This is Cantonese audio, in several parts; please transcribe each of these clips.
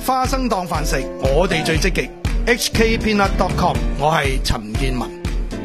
花生當飯食，我哋最積極。hkpeanut.com， 我係陳建文。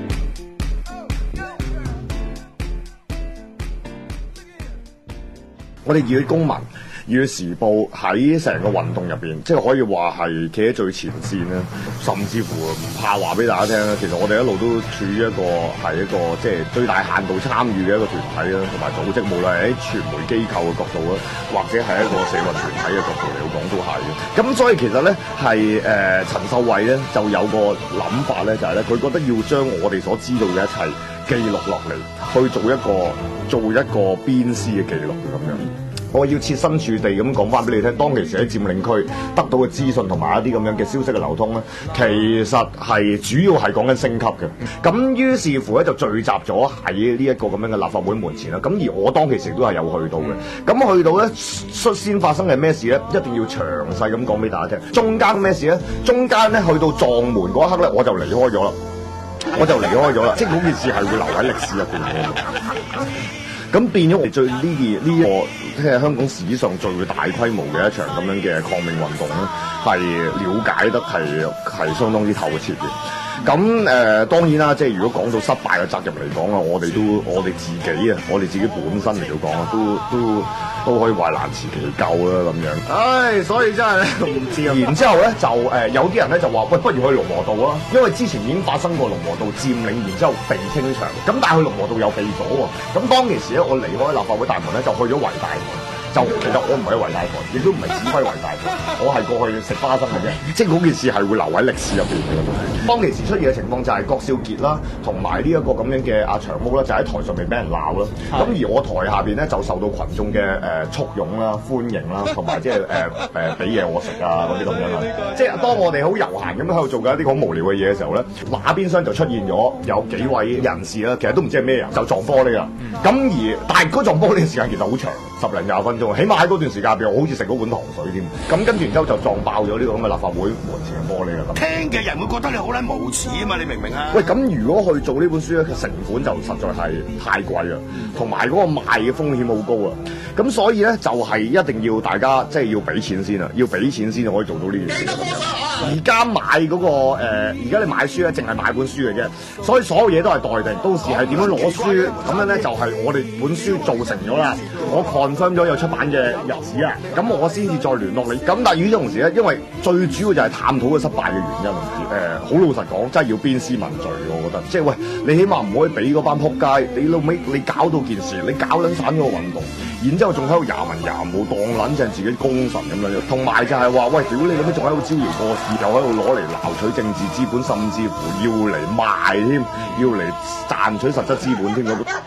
我哋熱血公民、熱血時報喺成個運動入邊，即係可以話係企喺最前線啦，甚至乎唔怕話俾大家聽啦。其實我哋一路都處於一個即係最大限度參與嘅一個團體啦，同埋組織，無論係喺傳媒機構嘅角度啦，或者係一個社運團體嘅角度嚟講都係嘅。咁所以其實咧係陳秀慧咧就有個諗法咧，就係咧佢覺得要將我哋所知道嘅一切記錄落嚟，去做一個鞭屍嘅記錄咁樣。我要設身處地咁講翻俾你聽，當其時喺佔領區得到嘅資訊同埋一啲咁樣嘅消息嘅流通咧，其實係主要係講緊升級嘅。咁於是乎咧就聚集咗喺呢一個咁樣嘅立法會門前啦。咁而我當其時都係有去到嘅。咁去到咧率先發生嘅咩事咧，一定要詳細咁講俾大家聽。中間咩事咧？中間咧去到撞門嗰一刻咧，我就離開咗啦。即係嗰件事係會留喺歷史入邊嘅。咁變咗我哋最呢個即係香港史上最大規模嘅一場咁樣嘅抗命運動咧，係了解得係相當之透徹嘅。咁當然啦，即係如果講到失敗嘅責任嚟講啊，我哋自己本身嚟到講啊，都可以話難辭其咎啦咁樣。唉，所以真係唔知啊。然之後咧就有啲人咧就話喂，不如去龍和道啊，因為之前已經發生過龍和道佔領，然之後被清場。咁但係去龍和道又被咗喎。咁當其時咧，我離開立法會大門咧，就去咗維大門。其實我唔係喺維大台，亦都唔係指揮維大台，我係過去食花生嘅啫。即係嗰件事係會留喺歷史入邊嘅。當其時出現嘅情況就係郭少傑啦，同埋呢一個咁樣嘅阿長毛啦，就喺台上面俾人鬧啦。咁而我台下邊咧就受到群眾嘅簇擁啦、歡迎啦，同埋即係俾嘢我食啊嗰啲咁樣啦。即係當我哋好悠閒咁喺度做緊一啲好無聊嘅嘢嘅時候咧，那邊廂就出現咗有幾位人士啦，其實都唔知係咩人，就撞玻璃啦。但係嗰撞玻璃嘅時間其實好長，10零20分鐘。起碼喺嗰段時間入邊，我好似食嗰碗糖水添。咁跟住然之後就撞爆咗呢個咁嘅立法會門前嘅玻璃啦。 聽嘅人會覺得你好撚無恥啊嘛！你明唔明啊？ 喂，咁如果去做呢本書咧，成本就實在係太貴啦，同埋嗰個賣嘅風險好高啊。咁所以咧就係一定要大家即係要俾錢先啊，要俾錢先就可以做到呢件事。而家買嗰個而家你買書咧，淨係買本書嘅啫，所以所有嘢都係待定。到時係點樣攞書咁樣咧，就係我哋本書做成咗啦，我 confirm 咗有出版嘅日子啊，咁我先至再聯絡你。咁但係與此同時咧，因為最主要就係探討個失敗嘅原因。好老實講，真係要鞭屍問罪，我覺得。即係喂，你起碼唔可以俾嗰班撲街，你老尾你搞到件事，你搞撚散咗個運動，然之後仲喺度廿文廿武，當撚正自己功臣咁樣。同埋就係話，喂，屌你咁樣仲喺度招搖過市，又喺度攞嚟撈取政治資本，甚至乎要嚟賣添，要嚟賺取實質資本添。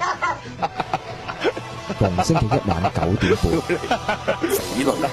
逢星期一晚9點半， 呢個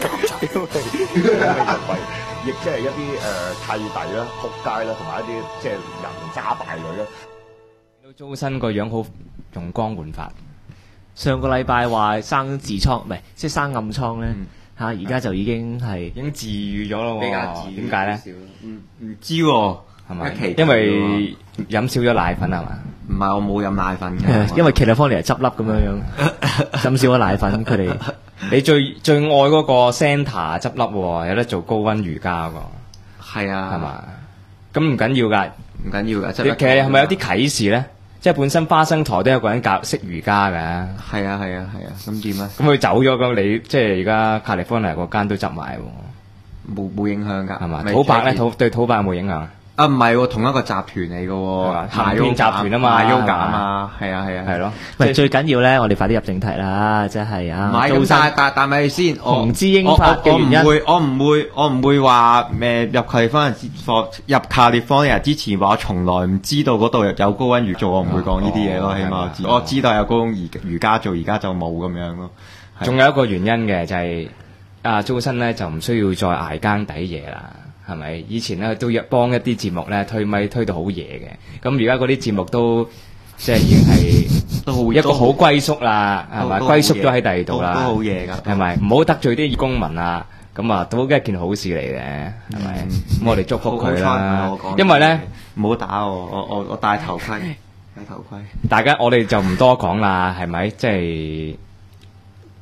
亦即係一啲契弟啦、仆街啦，同埋一啲即係人渣敗類啦。 到周身個樣好容光煥發。上個禮拜話生痔瘡，唔係即係生暗瘡咧嚇，而家就已經治癒咗咯喎。 比較治癒， 點解咧？ 唔知喎， 係咪？因為飲少咗奶粉係嘛？ 唔係，我冇飲奶粉嘅。 因為 California 執笠咁樣，飲少咗奶粉，佢哋你最愛嗰個 Center 執笠喎，有得做高溫瑜伽喎。 係啊， 係嘛？咁唔緊要㗎， 唔緊要㗎。 其實係咪有啲啟示咧？即係本身花生台都有個人識瑜伽㗎。 係啊，咁點啊？ 咁佢走咗咁，你即係而家 California 嗰間都執埋喎。 冇影響㗎， 係嘛？土伯咧，對土伯有冇影響？ 啊，唔係喎，同一個集團嚟嘅喎， 行騙集團啊嘛 ，Yoga 啊嘛，係啊， 係咯。 喂，最緊要咧，我哋快啲入正題啦，即係啊。 唔係咁，但係先， 紅之英法嘅原因， 我唔會話入卡列方人之前話我從來唔知道嗰度有高溫瑜做，我唔會講呢啲嘢咯。起碼我知道有高溫瑜伽做，而家就冇咁樣咯。 仲有一個原因嘅就係周生咧就唔需要再捱更抵夜啦。係咪？以前咧都幫一啲節目咧推咪推到好夜嘅，咁而家嗰啲節目都即係已經係都一個好歸宿啦，係咪？歸宿咗喺第二度啦， 都好夜㗎， 係咪？唔好得罪啲公民啊，咁啊都一件好事嚟嘅，係咪？咁我哋祝福佢啦，因為咧唔好打我戴頭盔，戴頭盔。 大家我哋就唔多講啦，係咪？即係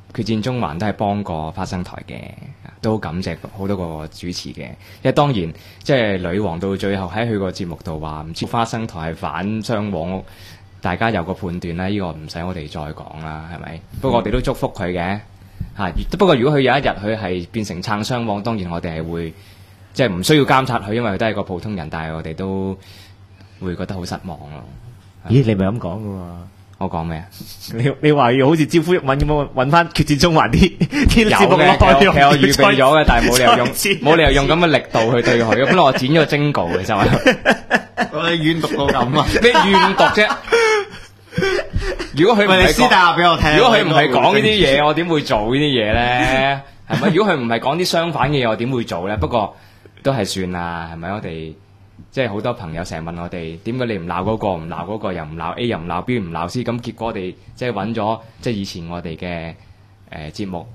決戰中環都係幫過花生台嘅，都好感謝好多個主持嘅。因為當然即係女王到最後喺佢個節目度話唔知花生台係反雙黃，大家有個判斷啦，呢個唔使我哋再講啦，係咪？不過我哋都祝福佢嘅嚇。不過如果佢有一日佢係變成撐雙黃，當然我哋係會即係唔需要監察佢，因為佢都係個普通人，但係我哋都會覺得好失望咯。 咦？你咪咁講噶喎？ 我講咩啊？ 你話要好似招呼毓民咁樣揾翻決戰中環啲節目嘅，其實我預備咗嘅，但係冇理由用咁嘅力度去對佢。本來我剪咗個jingle嘅，就係我哋怨毒到咁啊！ 咩怨毒啫？如果佢唔係私打俾我聽， 如果佢唔係講呢啲嘢，我點會做呢啲嘢咧？係咪？如果佢唔係講啲相反嘅嘢，我點會做咧？不過都係算啦，係咪？我哋即係好多朋友成日問我哋點解你唔鬧嗰個，唔鬧嗰個，又唔鬧 A， 又唔鬧 B， 唔鬧 C， 咁結果我哋即係揾咗即係以前我哋嘅節目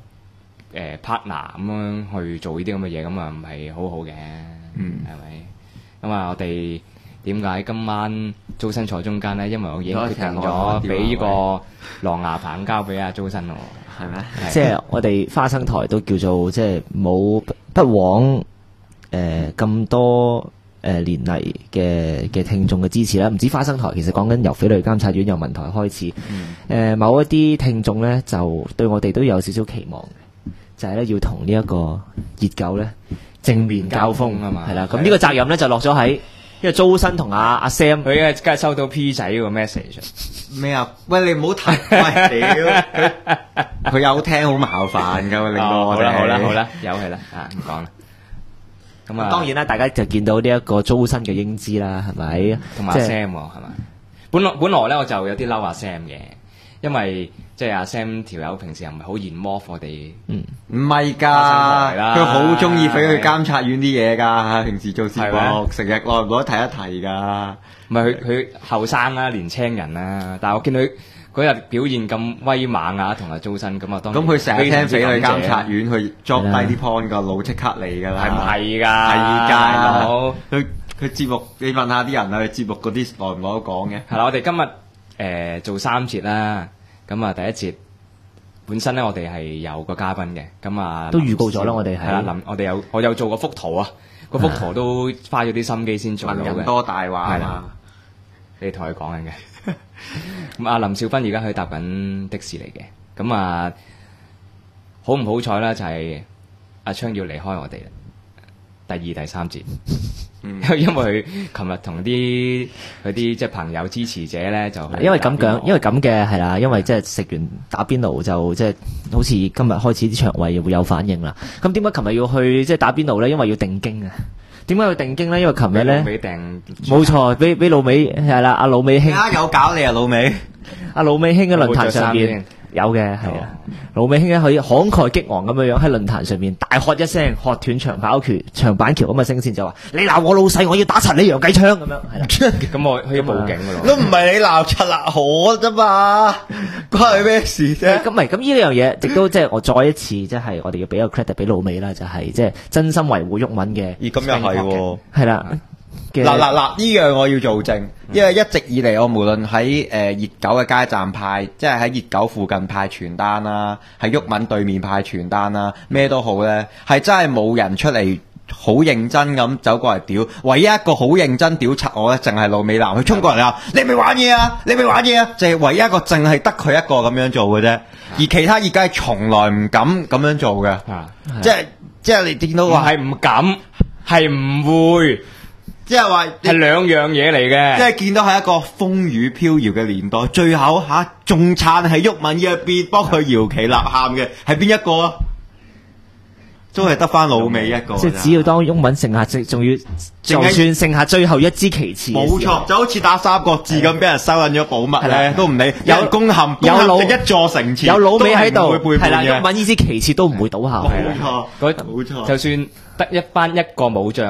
partner 咁樣去做呢啲咁嘅嘢，咁啊唔係好好嘅，係咪？咁啊，我哋點解今晚租身坐中間咧？因為我已經決定咗俾呢個狼牙棒交俾阿租身咯， 係咩？ 即係我哋花生台都叫做即係冇不枉咁多年嚟嘅聽眾嘅支持啦。唔止花生台，其實講緊由匪類監察院由文台開始，某一啲聽眾咧就對我哋都有少少期望嘅，就係咧要同呢一個熱狗咧正面交鋒啊嘛，係啦。咁呢個責任咧就落咗喺因為租身同阿 Sam， 佢梗係收到 P 仔個 message 咩啊？喂，你唔好提，喂屌佢有聽好麻煩噶，令到我哋好啦，由佢啦，唔講啦。咁啊， 當然啦，大家就見到呢一個租身嘅英姿啦，係咪？ 同埋阿 Sam 係咪？本來咧我就有啲嬲阿 Sam 嘅，因為即係阿 Sam 條友平時又唔係好研磨我哋， 唔係㗎，佢好中意俾佢監察院啲嘢㗎。平時做節目，成日耐唔耐提一提㗎。 唔係佢後生啦，年青人啦，但係我見佢嗰日表現咁威猛啊，同埋租身咁啊，當然咁佢成日聽匪類監察院去捉低啲 point 個腦即刻嚟㗎啦， 係唔係㗎？ 係㗎，佢節目你問下啲人啊，佢節目嗰啲耐唔耐都講嘅。 係啦，我哋今日做3節啦，咁啊第一節本身咧我哋係有個嘉賓嘅，咁啊都預告咗啦，我哋係啦，我有做個幅圖啊，個幅圖都花咗啲心機先做到嘅。 文人多大話嘛， 你同佢講緊嘅。咁阿林少芬而家佢搭緊的士嚟嘅，咁啊好唔好彩啦？就係阿昌要離開我哋啦，第2、第3節，因為佢琴日同啲即係朋友支持者咧就因為咁嘅係啦，因為即係食完打邊爐就即係好似今日開始啲腸胃會有反應啦。咁點解琴日要去即係打邊爐咧？因為要定經啊。點解要定經咧？因為琴日咧，冇錯，俾老美係啦，阿老美兄有搞你啊，老美， 阿老美兄喺論壇上邊有嘅係啊，老美兄咧可以慷慨激昂咁樣樣喺論壇上面大喝一聲，喝斷長板橋咁嘅聲線就話：你鬧我老細，我要打柒你洋雞槍咁樣係啦。 咁我可以報警噶咯。 都唔係你鬧柒啦，我啫嘛，關佢咩事啫？ 咁呢樣嘢，亦都即係我再一次即係我哋要俾個 credit 俾老美啦，就係即係真心維護毓民嘅。 咁又係喎， 係啦。 嗱，呢樣我要做證，因為一直以嚟我無論喺熱狗嘅街站派，即係喺熱狗附近派傳單啦，喺毓民對面派傳單啦，咩都好咧，係真係冇人出嚟好認真咁走過嚟屌，唯一一個好認真屌柒我咧，淨係老美男，佢衝過嚟話：你咪玩嘢啊！你咪玩嘢啊！就係唯一一個淨係得佢一個咁樣做嘅啫，而其他熱狗係從來唔敢咁樣做嘅，即係你見到話係唔敢，係唔會。 即係話係兩樣嘢嚟嘅， 即係見到係一個風雨飄搖嘅年代，最後仲撐喺毓民入邊幫佢搖旗吶喊嘅係邊一個啊？都係得翻老美一個。 即係只要當毓民剩下，仲要就算剩下最後一支旗幟， 冇錯，就好似打三國志咁，俾人收引咗寶物咧，都唔理有人攻陷，一座城池， 有老美喺度， 係啦， 毓民呢支旗幟都唔會倒下。 冇錯， 就算得一個武將。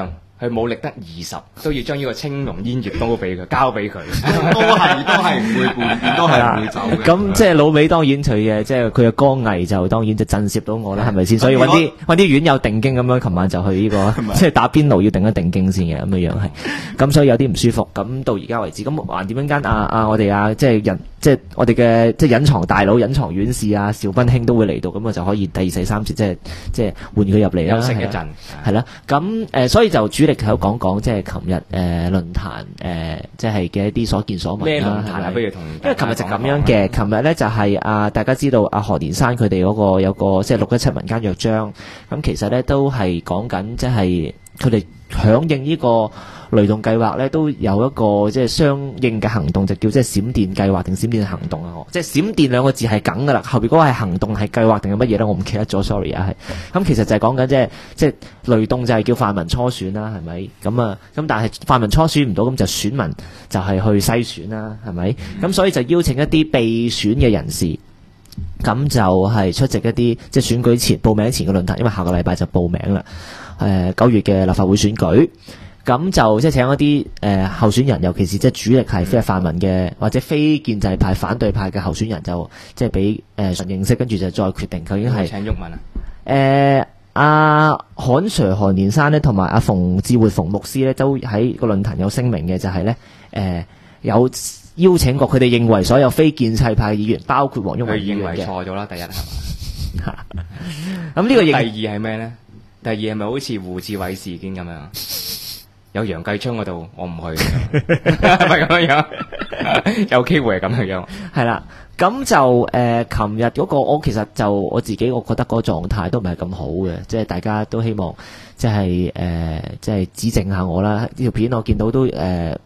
佢武力得20，都要將呢個青龍偃月刀俾佢，交俾佢。 都係唔會換，都係唔會走嘅。 咁即係老尾當然佢嘅即係佢嘅剛毅就當然就震懾到我啦，係咪先？所以揾啲院友定經咁樣，琴晚就去呢個即係打邊爐要定一定經先嘅咁嘅樣係。咁所以有啲唔舒服。咁到而家為止，咁還點樣間我哋即係即係我哋嘅即係隱藏大佬、隱藏院士啊，邵斌兄都會嚟到，咁我就可以第二、第三次即係換佢入嚟啦。 休息一陣， 係啦。咁所以就主力喺度講即係琴日論壇即係嘅一啲所見所聞啦。 咩論壇啊？不如同因為琴日就咁樣嘅，琴日咧就係大家知道何連山佢哋嗰個有個即係617民間約章，咁其實咧都係講緊即係佢哋響應呢個雷動計劃咧，都有一個即係相應嘅行動，就叫即係閃電計劃定閃電行動啊！即係閃電兩個字係梗噶啦，後邊嗰個係行動係計劃定係乜嘢咧？我唔記得咗，sorry 啊，係咁其實就係講緊即係雷動就係叫泛民初選啦，係咪？咁但係泛民初選唔到，咁就選民就係去篩選啦，係咪？咁所以就邀請一啲被選嘅人士，咁就係出席一啲即係選舉前報名前嘅論壇，因為下個禮拜就報名啦。9月嘅立法會選舉。咁就即係請一啲候選人，尤其是即係主力係非泛民嘅或者非建制派反對派嘅候選人，就即係俾純認識，跟住就再決定究竟係請毓民啊。 阿韓 Sir 韓連山咧，同埋阿馮志活馮牧師咧，都喺個論壇有聲明嘅，就係咧有邀請過佢哋認為所有非建制派嘅議員，包括黃毓民議員嘅。 佢認為錯咗啦，第一係嘛？ 咁呢個第二係咩咧？第二係咪好似胡志偉事件咁樣？有楊繼昌嗰度，我唔去，係咪咁樣？有機會係咁樣。 係啦，咁就琴日嗰個我其實就我自己，我覺得嗰個狀態都唔係咁好嘅，即係大家都希望即係指正下我啦。呢條片我見到都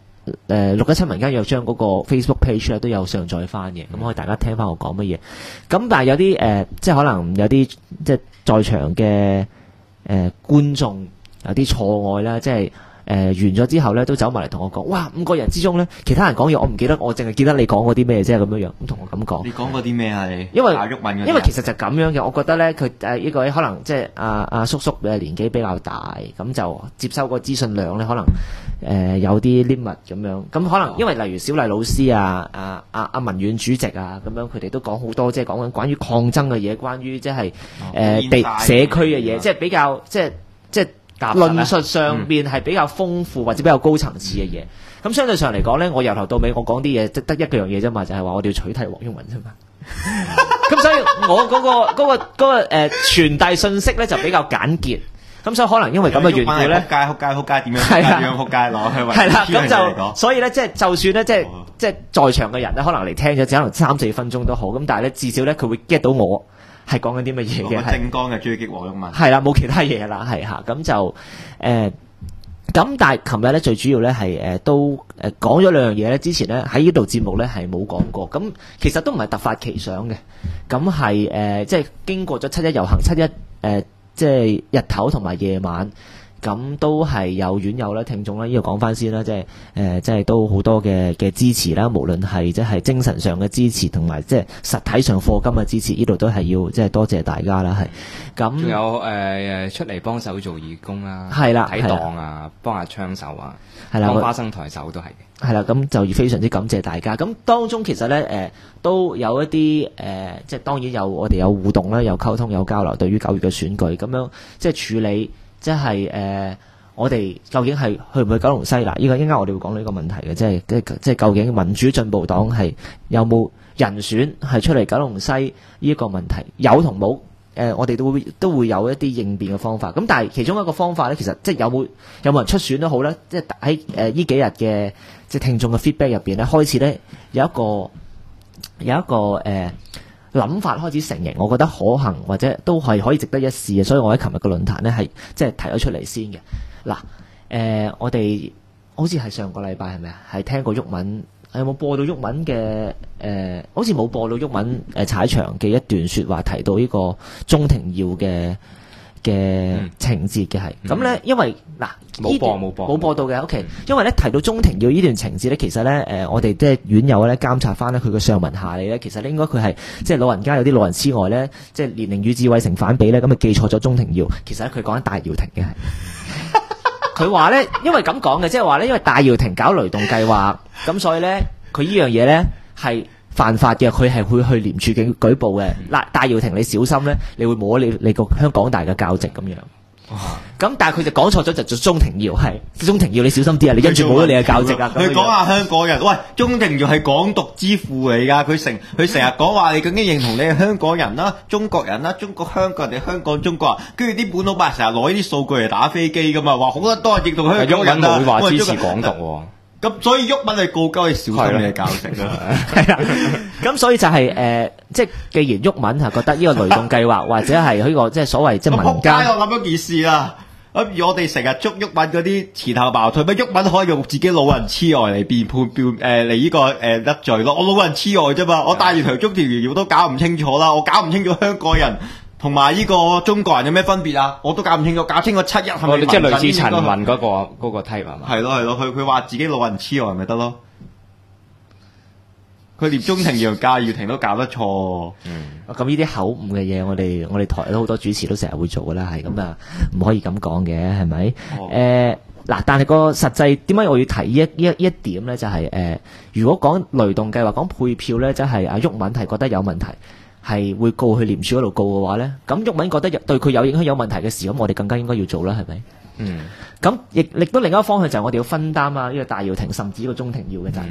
617民間約章嗰個 Facebook page 咧都有上載翻嘅，咁可以大家聽翻我講乜嘢。咁但係有啲即係可能有啲即係在場嘅觀眾有啲錯愛啦，即係。完咗之後咧，都走埋嚟同我講，哇！5個人之中咧，其他人講嘢我唔記得，我淨係記得你講嗰啲咩啫咁樣樣，咁同我咁講。 你講嗰啲咩啊？你因為毓民嗰啲因為其實就咁樣嘅，我覺得咧，佢呢個可能即係阿叔叔嘅年紀比較大，咁就接收個資訊量咧，可能有啲 limit 咁樣。咁可能因為例如小麗老師啊、阿文遠主席啊咁樣，佢哋都講好多即係講緊關於抗爭嘅嘢，關於即係社區嘅嘢，即係比較即係。論述上邊係比較豐富或者比較高層次嘅嘢，咁相對上嚟講咧，我由頭到尾我講啲嘢，即得一樣嘢啫嘛，就係話我哋要取締黃毓民啫嘛。咁所以我嗰個傳遞信息咧就比較簡潔，咁所以可能因為咁嘅緣故咧， 撲街點樣？係啊，點樣撲街攞去？ 係啦，咁就所以咧，即係就算咧，即係在場嘅人咧，可能嚟聽咗只可能3-4分鐘都好，咁但係咧至少咧佢會 get 到我。係講緊啲乜嘢嘅？係正當嘅追擊黃毓民。 係啦，冇其他嘢啦，係嚇咁就咁但係琴日咧最主要咧係都講咗兩樣嘢咧。之前咧喺呢度節目咧係冇講過，咁其實都唔係突發奇想嘅。咁係即係經過咗7·1遊行，7·1即係日頭同埋夜晚。咁都係有院友啦、聽眾啦，呢個講翻先啦，即係都好多嘅支持啦，無論係即係精神上嘅支持，同埋即係實體上課金嘅支持，呢度都係要即係多謝大家啦，係。咁仲有出嚟幫手做義工啦， 係啦， 睇檔啊，幫下槍手啊， 係啦， 幫花生台手都係嘅。 係啦，咁就非常之感謝大家。咁當中其實咧都有一啲即係當然有我哋有互動啦，有溝通，有交流。對於9月嘅選舉咁樣即係處理。即係我哋究竟係去唔去九龍西嗱？依個一陣間我哋會講呢個問題嘅，即係究竟民主進步黨係有冇人選係出嚟九龍西呢個問題？有同冇？我哋都會有一啲應變嘅方法。咁但係其中一個方法咧，其實即係有冇人出選都好啦。即係喺呢幾日嘅即係聽眾嘅 feedback 入邊咧，開始咧有一個諗法開始成型，我覺得可行或者都係可以值得一試嘅，所以我喺琴日嘅論壇咧係即係提咗出嚟先嘅。嗱，我哋好似係上個禮拜係咪啊？係聽過毓民有冇播到毓民嘅好似冇播到毓民踩場嘅一段説話，提到呢個鍾庭耀嘅情節嘅係咁咧，因為嗱冇播到嘅 OK，因為咧提到鍾庭耀呢段情節咧，其實咧我哋即係院友咧監察翻咧佢嘅上文下理咧，其實咧應該佢係即係老人家有啲老人痴呆咧，即係年齡與智慧成反比咧，咁咪記錯咗鍾庭耀，其實咧佢講緊戴耀廷嘅係。 佢話咧，因為咁講嘅，即係話咧，因為戴耀廷搞雷動計劃，咁所以咧，佢呢樣嘢咧係犯法嘅，佢係會去廉署警舉報嘅。嗱，戴耀廷你小心咧，你會冇咗你個香港大嘅教職咁樣。咁但係佢就講錯咗，就做鍾庭耀係鍾庭耀，你小心啲啊！你跟住冇咗你嘅教職啊！ 佢講下香港人，喂，鍾庭耀係港獨之父嚟㗎，佢成日講話你究竟認同你係香港人啦、中國人啦、中國香港人定香港中國人，跟住啲本土派成日攞呢啲數據嚟打飛機㗎嘛，話好多人認同香港人啊，會話支持港獨喎。 咁所以毓民係告鳩你小心你嘅教職啦， 係啊，咁所以就係即係既然毓民係覺得呢個雷動計劃或者係呢個即係所謂即係民間， 我諗咗件事啦。咁而我哋成日捉毓民嗰啲前後矛盾，乜毓民可以用自己老人痴呆嚟辯判嚟呢個得罪咯？我老人痴呆啫嘛，我戴住條中條搖都搞唔清楚啦，我搞唔清楚香港人同埋呢個中國人有咩分別啊？我都搞唔清楚，搞清楚7-1係咪？ 即係類似陳雲嗰個 type 係嘛？ 係咯，佢話自己老人痴呆咪得咯。佢連鍾庭耀、戴耀廷都搞得錯。 咁呢啲口誤嘅嘢，我哋台都好多主持都成日會做噶啦，係咁啊，唔可以咁講嘅，係咪？嗱，但係個實際點解我要提一點咧？就係如果講雷動計劃、講配票咧，即係阿毓民係覺得有問題，係會告去廉署嗰度告嘅話咧，咁毓民覺得對佢有影響、有問題嘅時候，咁我哋更加應該要做啦，係咪？咁亦都另一個方向就係我哋要分擔啊呢個戴耀廷甚至呢個鍾庭耀嘅責任。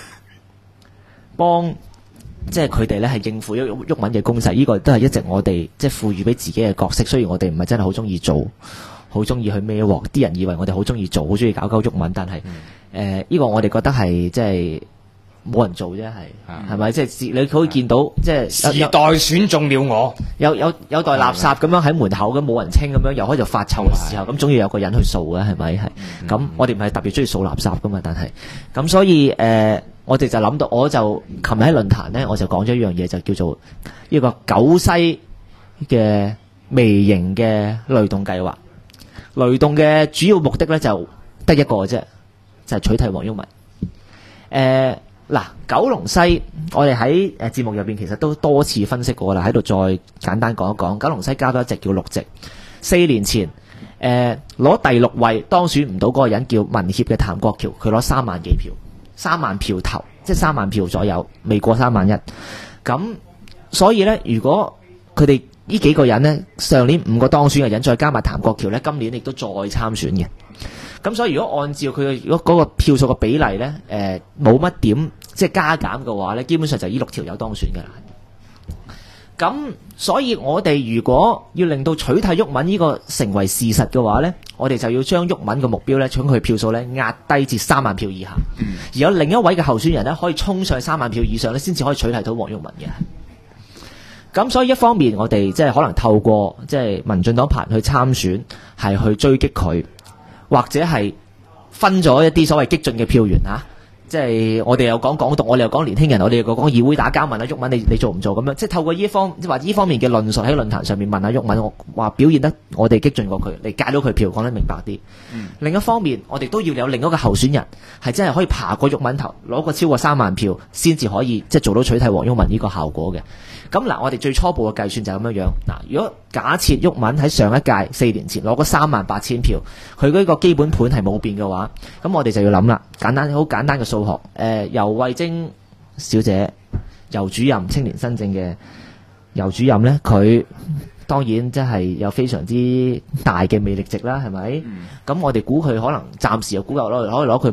幫即係佢哋咧係應付毓民嘅攻勢，呢個都係一直我哋即係賦予俾自己嘅角色。雖然我哋唔係真係好中意做，好中意去孭鑊，啲人以為我哋好中意做，好中意搞毓民，但係呢個我哋覺得係即係冇人做啫，係咪？即係你可以見到即係時代選中了我， 有袋垃圾咁樣喺門口咁冇人清咁樣，又開始發臭嘅時候，咁總要有個人去掃嘅，係咪？係咁，我哋唔係特別中意掃垃圾噶嘛，但係咁所以我哋就諗到，我就琴日喺論壇咧，我就講咗一樣嘢，就叫做呢個九西嘅微型嘅雷動計劃。雷動嘅主要目的咧就得一個啫，就係取締黃毓民。嗱，九龍西我哋喺節目入邊其實都多次分析過啦，喺度再簡單講一講。九龍西加多一席叫6席，4年前攞第6位當選唔到嗰個人叫民協嘅譚國僑，佢攞3萬幾票。3萬票頭，即係3萬票左右，未過3萬1。咁所以咧，如果佢哋呢幾個人呢，上年5個當選嘅人，再加埋譚國僑咧，今年亦都再參選嘅。咁所以如果按照佢嘅如果嗰個票數嘅比例咧，冇乜點即係加減嘅話咧，基本上就呢6條友當選㗎啦。咁所以我哋如果要令到取締毓民呢個成為事實嘅話呢，我哋就要將毓民嘅目標呢，將佢票數呢壓低至3萬票以下，而有另一位嘅候選人呢，可以衝上去3萬票以上呢，先至可以取締到黃毓民嘅。咁所以一方面我哋即係可能透過即係民進黨派去參選，係去追擊佢，或者係分咗一啲所謂激進嘅票源嚇。即係我哋又講港獨，我哋又講年輕人，我哋又講議會打交，問下毓民你做唔做咁樣？即係透過呢方面嘅論述喺論壇上面問下毓民，我話表現得我哋激進過佢，嚟戒到佢票，講得明白啲。另一方面，我哋都要有另一個候選人係真係可以爬過毓民頭，攞個超過3萬票，先至可以即係做到取締黃毓民呢個效果嘅。咁嗱，我哋最初步嘅計算就係咁樣樣。嗱，如果假設毓民喺上一屆4年前攞嗰38000票，佢嗰個基本盤係冇變嘅話，咁我哋就要諗啦，好簡單嘅數學。游蕙禎小姐，游主任青年新政嘅游主任呢，佢當然即係有非常之大嘅魅力值啦，係咪？咁我哋估佢可能暫時又估計可以攞佢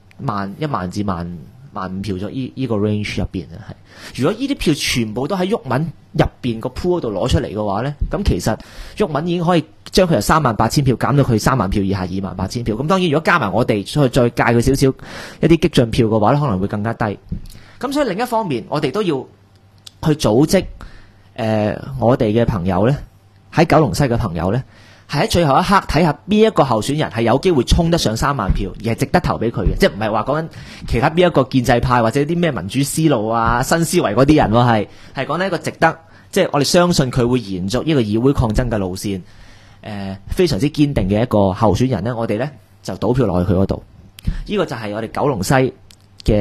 1萬至15000票咗呢個 range 入邊啊，係。如果呢啲票全部都喺毓民入邊個 pool 度攞出嚟嘅話呢，咁其實毓民已經可以將佢由38000票減到佢3萬票以下28000票。咁當然如果加埋我哋再戒佢少少一啲激進票嘅話呢，可能會更加低。咁所以另一方面，我哋都要去組織我哋嘅朋友呢，喺九龍西嘅朋友呢，係喺最後一刻睇下邊一個候選人係有機會衝得上3萬票，而係值得投俾佢嘅，即係唔係話講緊其他邊一個建制派或者啲咩民主思路啊、新思維嗰啲人喎，係講緊一個值得，即係我哋相信佢會延續呢個議會抗爭嘅路線，非常之堅定嘅一個候選人呢，我哋呢就賭票落去佢嗰度。呢個就係我哋九龍西嘅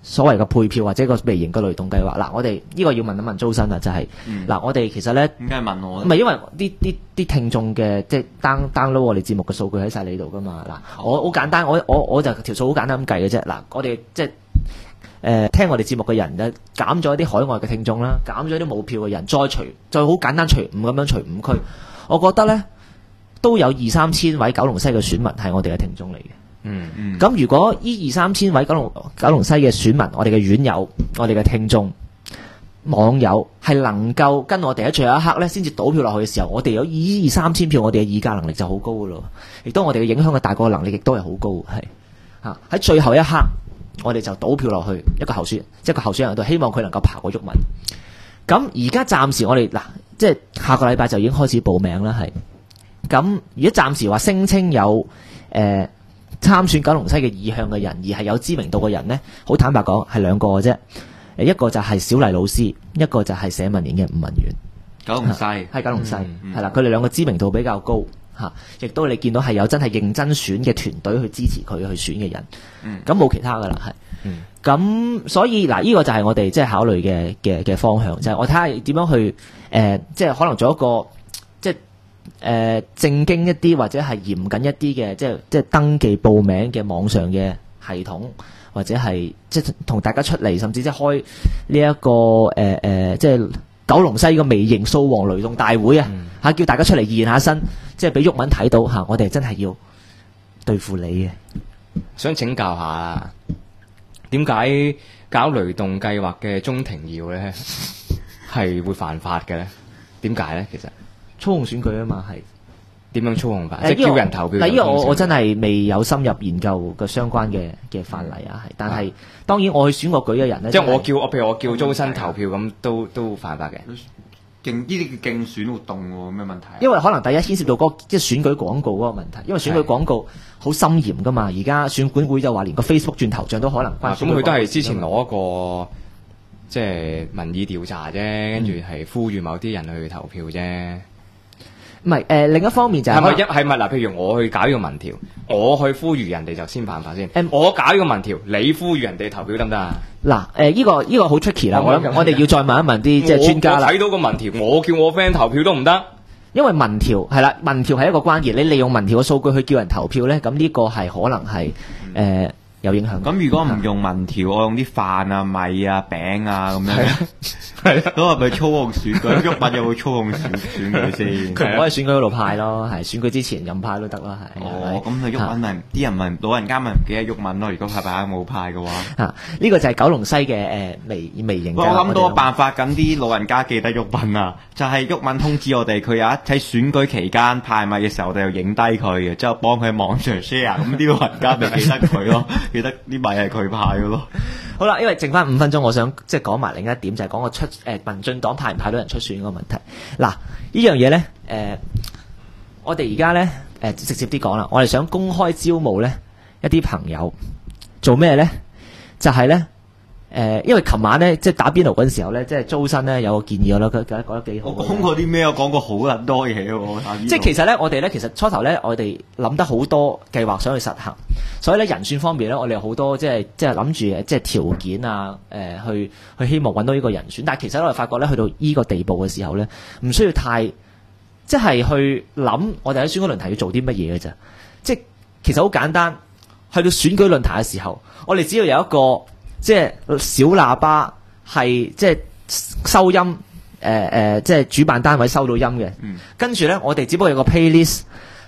所謂嘅配票或者個微型嘅雷動計劃。嗱，我哋呢個要問一問周生啊，就係嗱，我哋其實咧點解問我？ 唔係因為啲聽眾嘅即係 download 我哋節目嘅數據喺晒你度噶嘛。嗱，我好簡單，我就條數好簡單咁計嘅啫。嗱，我哋即係聽我哋節目嘅人咧，減咗一啲海外嘅聽眾啦，減咗啲冇票嘅人，再好簡單除5咁樣除5區，我覺得咧都有2-3千位九龍西嘅選民係我哋嘅聽眾嚟嘅。咁如果呢2-3千位九龍西嘅選民，我哋嘅院友、我哋嘅聽眾、網友係能夠跟我哋喺最後一刻咧，先至倒票落去嘅時候，我哋有呢2-3千票，我哋嘅議價能力就好高噶咯，亦都我哋嘅影響嘅大過能力亦都係好高，係吓喺最後一刻，我哋就倒票落去一個候選人度，希望佢能夠爬過毓民。咁而家暫時我哋嗱，即係下個禮拜就已經開始報名啦，係咁而家暫時話聲稱有參選九龍西嘅意向嘅人，而係有知名度嘅人呢，好坦白講係2個嘅啫。一個就係小麗老師，一個就係社民連嘅吳文遠。 九龍西係九龍西，係啦，佢哋2個知名度比較高嚇，亦都你見到係有真係認真選嘅團隊去支持佢去選嘅人。咁冇其他噶啦，係。咁所以嗱，呢個就係我哋即係考慮嘅方向，就係我睇下點樣去即係可能做一個即係。正經一啲或者係嚴謹一啲嘅，即係登記報名嘅網上嘅系統，或者係即係同大家出嚟，甚至即係開呢一個即係九龍西個微型掃黃雷動大會啊！嚇，叫大家出嚟現下身，即係俾毓民睇到嚇，我哋真係要對付你嘅。 想請教下，點解搞雷動計劃嘅鍾庭耀咧係會犯法嘅咧？點解咧？其實操控選舉啊嘛，係點樣操控法？即係叫人投票。 嗱，呢個我真係未有深入研究嘅相關嘅法例啊，係。但係當然我去選個舉嘅人咧， 即係譬如我叫周生投票咁，都犯法嘅。 呢啲叫競選活動喎，咩問題？ 因為可能第一牽涉到嗰個即係選舉廣告嗰個問題，因為選舉廣告好森嚴噶嘛。而家選管會就話連個 Facebook 轉頭像都可能關。 咁佢都係之前攞一個即係民意調查啫，跟住係呼籲某啲人去投票啫。 唔係另一方面就係係咪嗱？譬如我去搞呢個民調，我去呼籲人哋就先犯法先。我搞呢個民調，你呼籲人哋投票得唔得啊？ 嗱，呢個好 tricky 啦。我哋要再問一問啲即係專家啦。 我睇到個民調，我叫我 friend 投票都唔得， 因為民調係啦，民調係一個關鍵。你利用民調嘅數據去叫人投票咧，咁呢個係可能係有影響。 咁如果唔用民調，我用啲飯啊、米啊、餅啊咁樣，係咁係咪操控選舉？毓民有冇操控選舉先？ 佢唔可以選舉嗰度派咯，係選舉之前任派都得啦，係。 哦，咁佢毓民咪啲人咪老人家咪唔記得毓民咯？如果派冇派嘅話， 呢個就係九龍西嘅微型。 我諗到個辦法，咁啲老人家記得毓民啊，就係毓民通知我哋，佢有喺選舉期間派米嘅時候，我哋又影低佢嘅，之後幫佢網上 share， 咁啲老人家咪記得佢咯。記得啲米係佢派嘅咯。 好啦，因為剩翻5分鐘，我想即係講埋另一點，就係講個民進黨派唔派到人出選嗰個問題。嗱，呢樣嘢咧，我哋而家咧直接啲講啦，我哋想公開招募咧一啲朋友做咩咧？就係咧因為琴晚咧即係打邊爐嗰陣時候咧，即係租新咧有個建議我啦，覺得幾好。 我講過啲咩？我講過好撚多嘢喎。 即係其實咧，我哋咧其實初頭咧，我哋諗得好多計劃想去實行，所以咧人選方面咧，我哋有好多即係諗住即係條件啊，去希望揾到呢個人選。但係其實我哋發覺咧，去到呢個地步嘅時候咧，唔需要太即係去諗我哋喺選舉論壇要做啲乜嘢嘅啫。即係其實好簡單，去到選舉論壇嘅時候，我哋只要有一個即係小喇叭係即係收音，即係主辦單位收到音嘅，跟住咧我哋只不過有個 playlist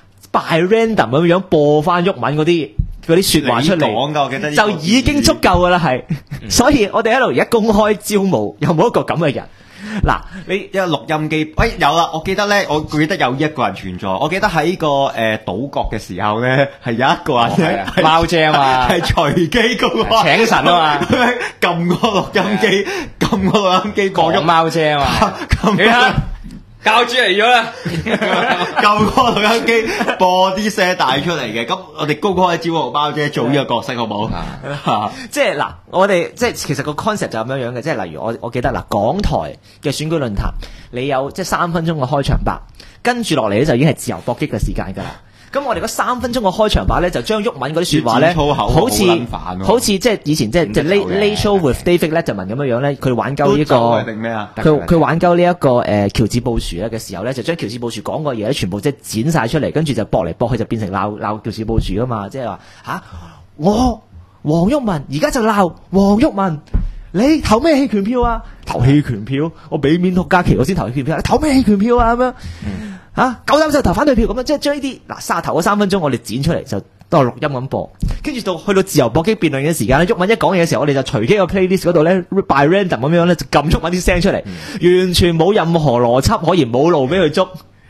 by random 咁樣播翻毓民嗰啲說話出嚟，就已經足夠噶啦，係。所以我哋喺度而家公開招募，有冇一個咁嘅人？嗱，你一個錄音機，有啦！我記得咧，我記得有一個人存在。我記得喺個賭國嘅時候咧，係有一個人貓姐啊嘛， 係隨機公開請神啊嘛， 撳個錄音機，撳個錄音機播咗貓姐啊嘛，你睇教主嚟咗啦， 撳個錄音機播啲聲帶出嚟嘅。咁我哋公開招募貓姐做呢個角色好唔好？ 即係嗱，我哋即係其實個 concept 就咁樣嘅，即係例如我記得嗱，港台嘅選舉論壇，你有即係3分鐘嘅開場白，跟住落嚟咧就已經係自由搏擊嘅時間㗎啦。 咁我哋嗰3分鐘嘅開場白咧，就將毓民嗰啲説話咧， 要剪粗口好似好撚煩喎好似即係以前即係 Late Show with David Letterman 咁樣樣咧，佢玩鳩呢個定咩啊？ 佢玩鳩呢一個喬治布殊咧嘅時候咧，就將喬治布殊講過嘢咧，全部即係剪晒出嚟，跟住就駁嚟駁去就變成鬧喬治布殊啊嘛，即係話我黃毓民而家就鬧黃毓民。你投咩棄權票啊？投棄權票，我俾面托嘉琪，我先投棄權票。你投咩棄權票啊？咁樣夠膽就投反對票咁樣，即係將呢啲沙頭嗰3分鐘我哋剪出嚟就當錄音咁播，跟住去到自由搏擊辯論嘅時間咧，毓民一講嘢嘅時候，我哋就隨機個 playlist 嗰度咧 by random 咁樣咧就撳毓民啲聲出嚟，完全冇任何邏輯可言，冇路俾佢捉。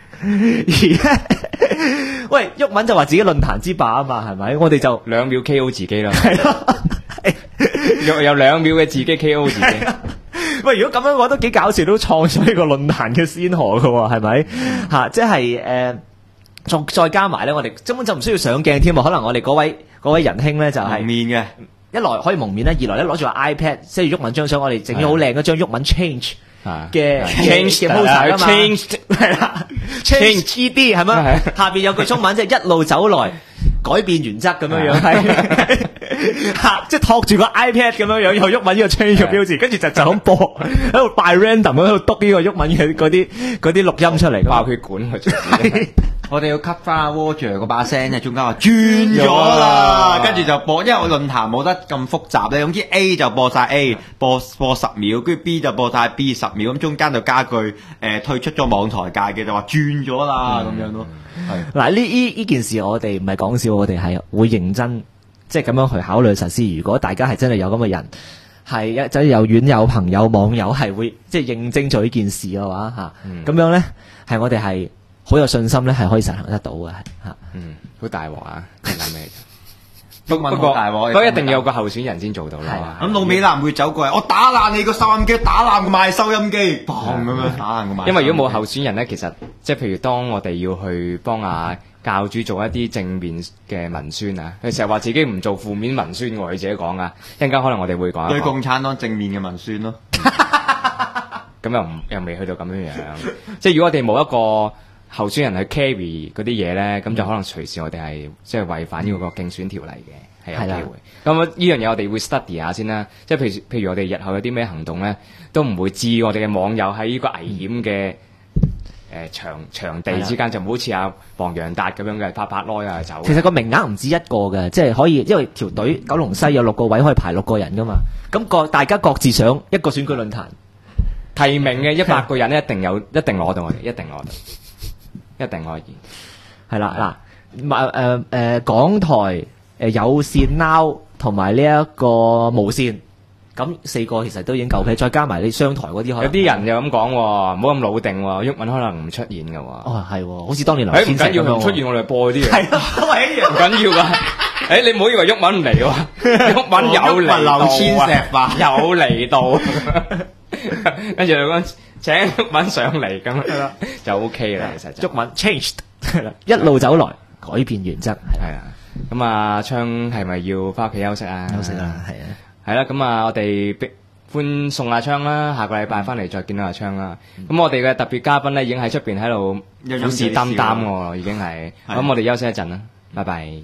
喂，毓民就話自己論壇之霸啊嘛，係咪？我哋就 2秒 KO 自己啦， 係咯。 有2秒嘅自己 KO 自己。 喂，如果咁樣嘅話都幾搞笑，都創咗呢個論壇嘅先河㗎喎，係咪？即係再加埋咧，我哋根本就唔需要上鏡添啊！可能我哋嗰位仁兄咧就係蒙面嘅， 一來可以蒙面咧，二來咧攞住個 iPad，即係毓民張相，我哋整咗好靚嗰張毓民 change 嘅 poster 啊嘛，係啦 change ED 係咪？下邊有句中文即係一路走來改變原則咁樣樣，係即係托住個 iPad 咁樣樣，有毓民呢個 change 嘅標誌，跟住就咁播喺度 by random 喺度篤呢個毓民嘅嗰啲錄音出嚟， 爆血管佢。 我哋要 cut 翻阿 Roger 嗰把聲，中間話轉咗啦，跟住就播，因為我論壇冇得咁複雜咧，總之 A 就播晒 A， 播10秒，跟住 B 就播晒 B 10秒，咁中間就加句退出咗網台界嘅就話轉咗啦咁樣咯。係嗱，呢件事我哋唔係講笑，我哋係會認真即係咁樣去考慮實施。如果大家係真係有咁嘅人，係即係有院友、朋友、網友係會即係認真做呢件事嘅話咁樣咧係我哋係好有信心咧，係可以實行得到嘅， 好大鑊啊！你諗咩？ 不過大鑊， 不過一定要有個候選人先做到啦。 咁老美男會走過嚟，我打爛你個收音機，打爛個賣收音機，砰咁樣打爛個賣。 因為如果冇候選人咧，其實即係譬如當我哋要去幫教主做一啲正面嘅文宣啊，佢成日話自己唔做負面文宣喎，佢自己講啊。一陣間可能我哋會講對共產黨正面嘅文宣咯。 咁又未去到咁樣樣，即係如果我哋冇一個候選人去 carry 嗰啲嘢咧，咁就可能隨時我哋係即係違反呢個競選條例嘅，係有機會。咁呢樣嘢我哋會 study 下先啦。即係譬如我哋日後有啲咩行動咧，都唔會置我哋嘅網友喺呢個危險嘅場地之間，就唔好似阿黃洋達咁樣嘅拍耐啊走。 其實個名額唔止一個嘅，即係可以，因為條隊九龍西有6個位可以排6個人噶嘛。咁大家各自上一個選舉論壇， 提名嘅100個人一定攞到我哋，一定攞到。一定可以， 係啦嗱，港台有線 Now 同埋呢一個無線，咁4個其實都已經夠皮，再加埋你商台嗰啲， 有啲人又咁講，唔好咁老定，毓民可能唔出現嘅喎。 哦，係，好似當年劉唔千石咁樣。 緊要，唔出現我哋播嗰啲嘢。 係咯，都係一樣。 唔緊要噶。你唔好以為毓民唔嚟喎，毓民有嚟到， 劉千石吧， 有嚟到。跟住就講請毓民上嚟咁樣就 OK 啦，其實毓民 changed 一路走來改變原則係啊。咁啊，昌係咪要翻屋企休息啊？ 休息啦，係啊， 係啦。咁啊，我哋歡送阿昌啦，下個禮拜翻嚟再見到阿昌啦。咁我哋嘅特別嘉賓咧已經喺出邊喺度虎視眈眈喎，已經係。咁我哋休息一陣啦，拜拜。